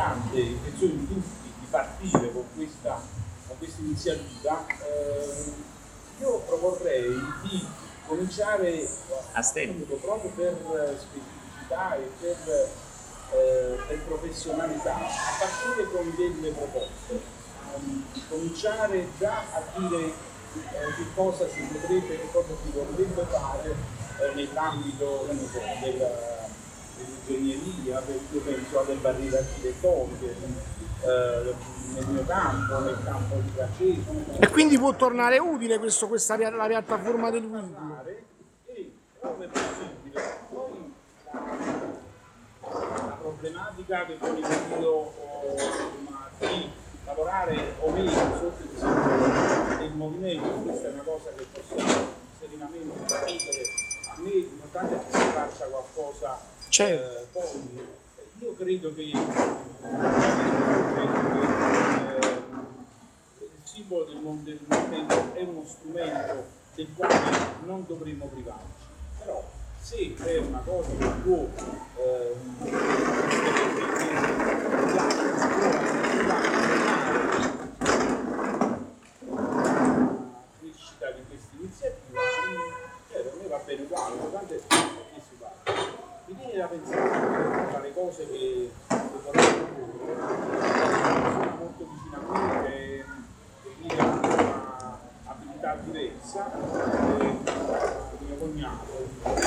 nonostante l'intenzione di tutti di partire con questa iniziativa, io proporrei di cominciare proprio per specificità e per professionalità, a partire con delle proposte, cominciare già a dire che cosa si potrebbe, che cosa si vorrebbe fare nell'ambito dell'ingegneria, io penso alle barriere architettoniche, nel mio campo, nel campo di Francesco. E quindi può tornare utile la piattaforma del Wiglio. E come possibile, poi la problematica che poi vedo di lavorare o meno sotto il segno del movimento, questa è una cosa che possiamo serenamente discutere. A me l'importante è che si faccia qualcosa. Poi io credo che il simbolo del movimento è uno strumento del quale non dovremmo privarci, però se è una cosa che può crescita di questa iniziativa, per me va bene uguale, l'importante è che si parla. Mi viene da pensare tra le cose che vorrei proporre, sono molto vicino a me, che ha una abilità diversa, mio cognato,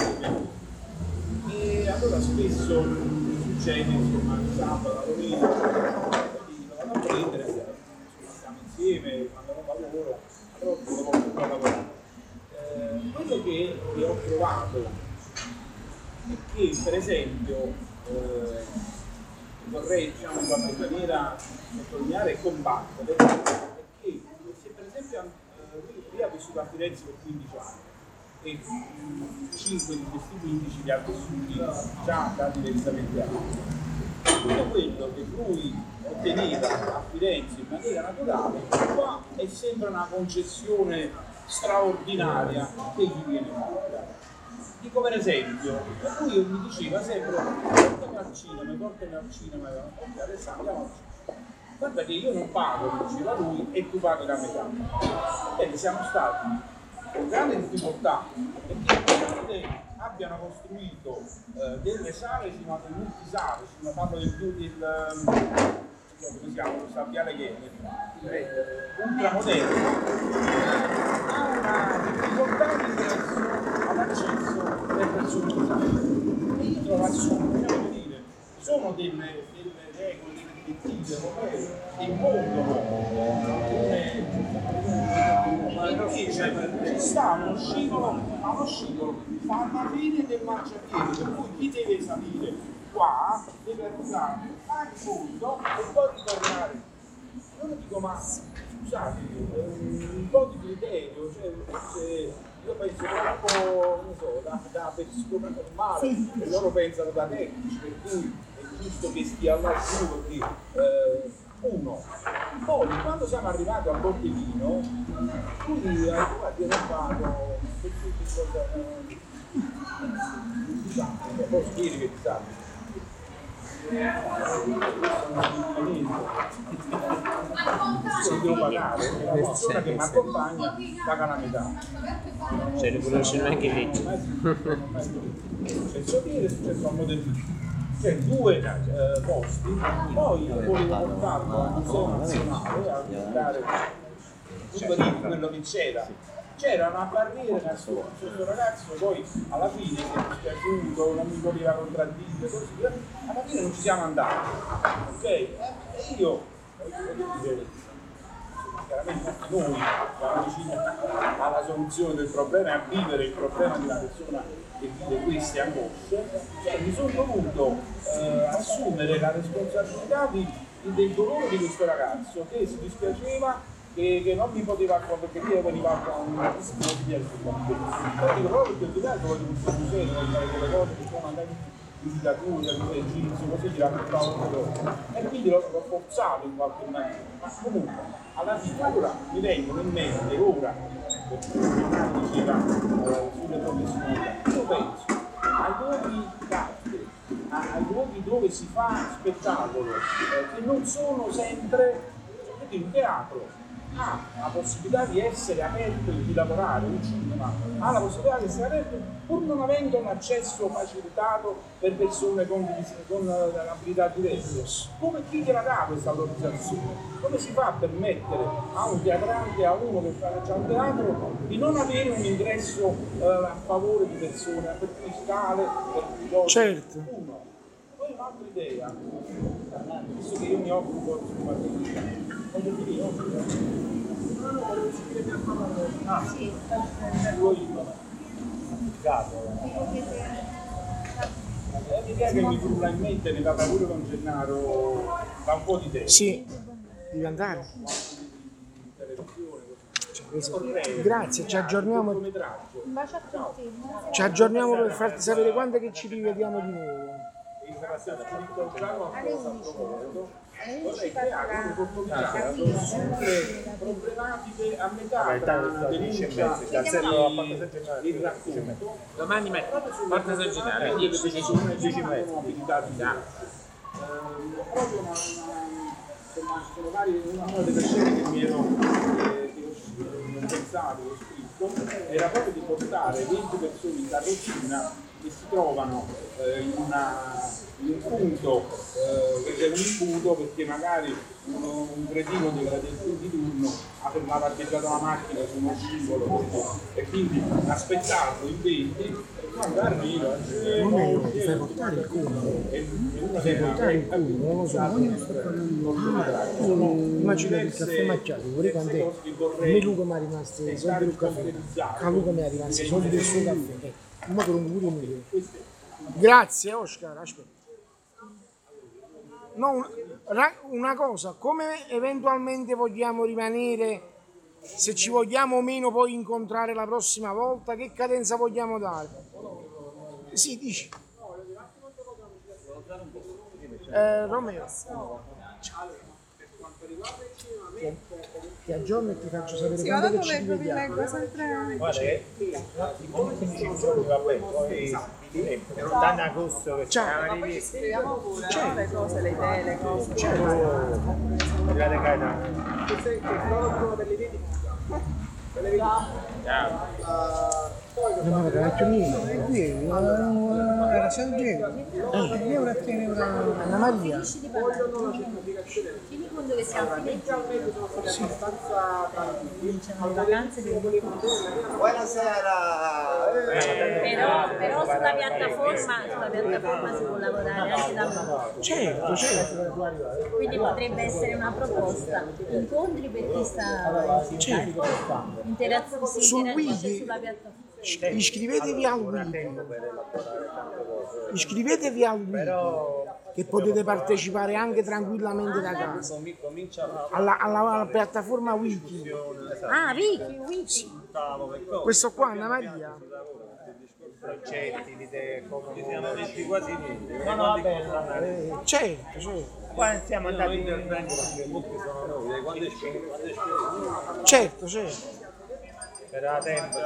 e allora spesso succede, insomma, il sabato, la domenica, lo vado a prendere, stiamo insieme, quando non lavoro, allora lo porto a lavorare. Quello che ho trovato è che, per esempio, vorrei, diciamo, in qualche maniera sottolineare e combattere, è che se per esempio lui ha vissuto a Firenze per 15 anni e 5 di questi 15 li ha vissuti già da diversamente anni. Tutto quello che lui otteneva a Firenze in maniera naturale, qua è sempre una concessione straordinaria che gli viene fatta. Dico per esempio, lui mi diceva sempre portami al cinema, ok, adesso andiamo al cinema. Guarda che io non pago, diceva lui, e tu paghi la metà. Bene, siamo stati con grande difficoltà perché abbiano costruito delle sale, delle multisale, parlo come si chiama, Sabbiale Iene, ultramoderno, ha una difficoltà di ingresso all'accesso delle persone disabili. E io trovo assurdo, cioè, dire, sono delle regole, delle direttive europee che impongono invece ci sta uno scivolo, fa una fine del marciapiede, per cui chi deve salire qua deve arrivare a fondo e poi ritornare. Io dico, ma scusate, un po' di criterio, cioè, io penso troppo, non so, da persone normali, e loro pensano da tecnici, per cui è giusto che stia là su, perché uno. Poi quando siamo arrivati al botteghino, lui ha detto, guarda, io non pago, perché cosa disabile, posso dire che disabile. Se devo pagare, la persona che mi accompagna paga la metà. Cioè, non conosce neanche lì. Successo dire, è successo a Modellino. Cioè 2 posti, poi volevo portarlo al Museo Nazionale a guardare quello che c'era una barriera questo ragazzo, poi alla fine si è dispiaciuto, non mi voleva contraddire, così alla fine non ci siamo andati, ok? E io voglio dire, chiaramente noi siamo vicini alla soluzione del problema e a vivere il problema di una persona che vive queste angosce, cioè mi sono dovuto assumere la responsabilità del dolore di questo ragazzo che si dispiaceva che non mi poteva perché io veniva a un però dico proprio perché il diverso voglio questo museo voglio fare quelle cose che sono magari visitature, egizio, così ti raccontavo loro e quindi l'ho forzato in qualche maniera, ma comunque alla fine ora mi vengono in mente ora diceva sulle professionalità, io penso ai nuovi carte ai luoghi dove si fa spettacolo, che non sono sempre un teatro. Ha la possibilità di essere aperto e di lavorare, un cinema ha la possibilità di essere aperto pur non avendo un accesso facilitato per persone con abilità diverse. Come chi gliela dà questa autorizzazione? Come si fa a permettere a un teatrante, a uno che fa già un teatro, di non avere un ingresso a favore di persone, per cui scale, per cui cose? Certo. Uno. Poi un'altra idea, visto che io mi occupo di voglio finire, Sì. l'idea che mi frulla in mente, ne parla pure con Gennaro da un po' di tempo. Sì, devi andare. Grazie, ci aggiorniamo. Un bacio a tutti. Ci aggiorniamo per farti sapere quando è che ci rivediamo di nuovo. Alle 11. Vorrei creare un'opportunità problematiche a metà tra denuncia e il racconto. Domani parte esagerare, 10 abilità di proprio sono una delle scene che mi ero pensato, ho scritto, era proprio di portare 20 persone in carrozzina che si trovano in un punto che è un imbuto perché magari un cretino di turno ha parcheggiato la macchina su uno scivolo e quindi aspettato in 20 e quando arriva Ti fai portare il culo. Ti fai portare il culo, non lo so. Immagina il caffè macchiato, vorrei quant'è? A me Luca mi è rimasto i soldi del caffè. A Luca mi è rimasto i soldi del suo caffè. Ma per un pure mio. Grazie Oscar, aspetta. No, una cosa, come eventualmente vogliamo rimanere, se ci vogliamo o meno poi incontrare la prossima volta, che cadenza vogliamo dare? Sì, dici. Romeo. Ti aggiorno e ti faccio sapere Sì, quando dopo che ci leggo, vi rivediamo. leggo sempre. Guarda che i 15 giorni vabbè, poi per un agosto che Ciao. Ma poi ci scriviamo pure, no? Le cose, le idee, le cose. arrivate Gaetano. Non mi era più niente. Era Sergio, io ora tiene Anna Maria. Finisci di parlare. Tieni conto che siamo finiti. Cominciano le vacanze di però sulla piattaforma si può lavorare anche da noi. Certo, certo. Quindi potrebbe essere una proposta. Incontri per chi sta Sul interagisce wiki. sulla piattaforma. Iscrivetevi al wiki. Iscrivetevi al wiki. Che potete partecipare anche tranquillamente da casa. Alla piattaforma wiki. Ah, Wiki. Questo qua, Anna Maria. Progetti, di idee, come siamo detti quasi niente. No, vabbè, Certo, certo. qua siamo andati interventi perché molti sono noi, quando esce? Certo, certo. Era tempo,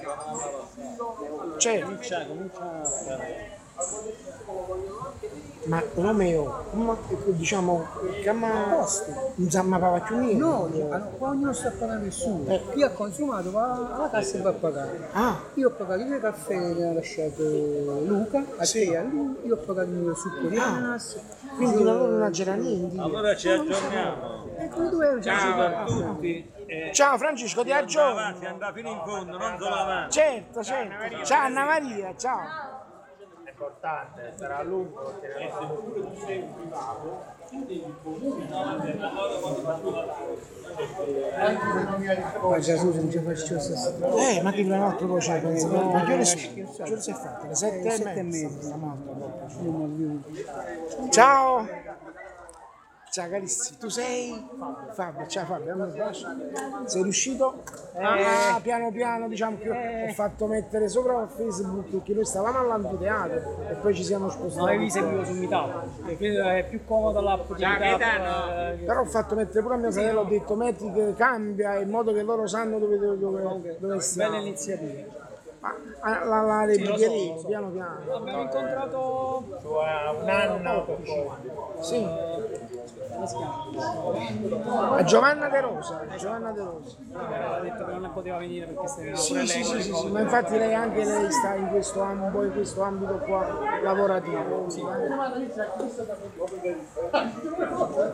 Certo. comincia. Ma Romeo, diciamo, che non sa mai più niente. No, qua ognuno sta pagando il suo. Chi ha consumato va alla cassa e va a pagare. Ah, Io ho pagato i due caffè che ha lasciato Luca, a te e a lui, io ho pagato il succo di ananas. quindi da loro non c'era niente. Allora ci aggiorniamo. E con 2 euro ci ha Ciao a pagato. tutti. Ciao Francesco, ti aggiorno. Avanti, andrà fino in fondo, non solo avanti. Certo, certo. Ciao Anna Maria, ciao. È importante, sarà lungo. Ma Gesù non ci faccio questa Ma che un altro poi c'è, penso. Ma che ore si è fatte? Le 7:30. Ciao. Ciao carissimi, tu sei Fabio, ciao Fabio, sei riuscito? Piano piano diciamo che ho fatto mettere sopra Facebook perché noi stavamo all'anfiteatro e poi ci siamo spostati. Avevi seguito su Meetup, perché è più comoda l'app di Meetup. Però ho fatto mettere pure a mio fratello, ho detto metti che cambia in modo che loro sanno dove Bella stiamo. iniziativa. La replicheremo piano piano. Abbiamo incontrato Un anno Sì. come si chiama? A Giovanna De Rosa. Giovanna De Rosa. Ha detto che non ne poteva venire perché se Sì, sì, ma infatti anche lei sta in questo ambito qua lavorativo.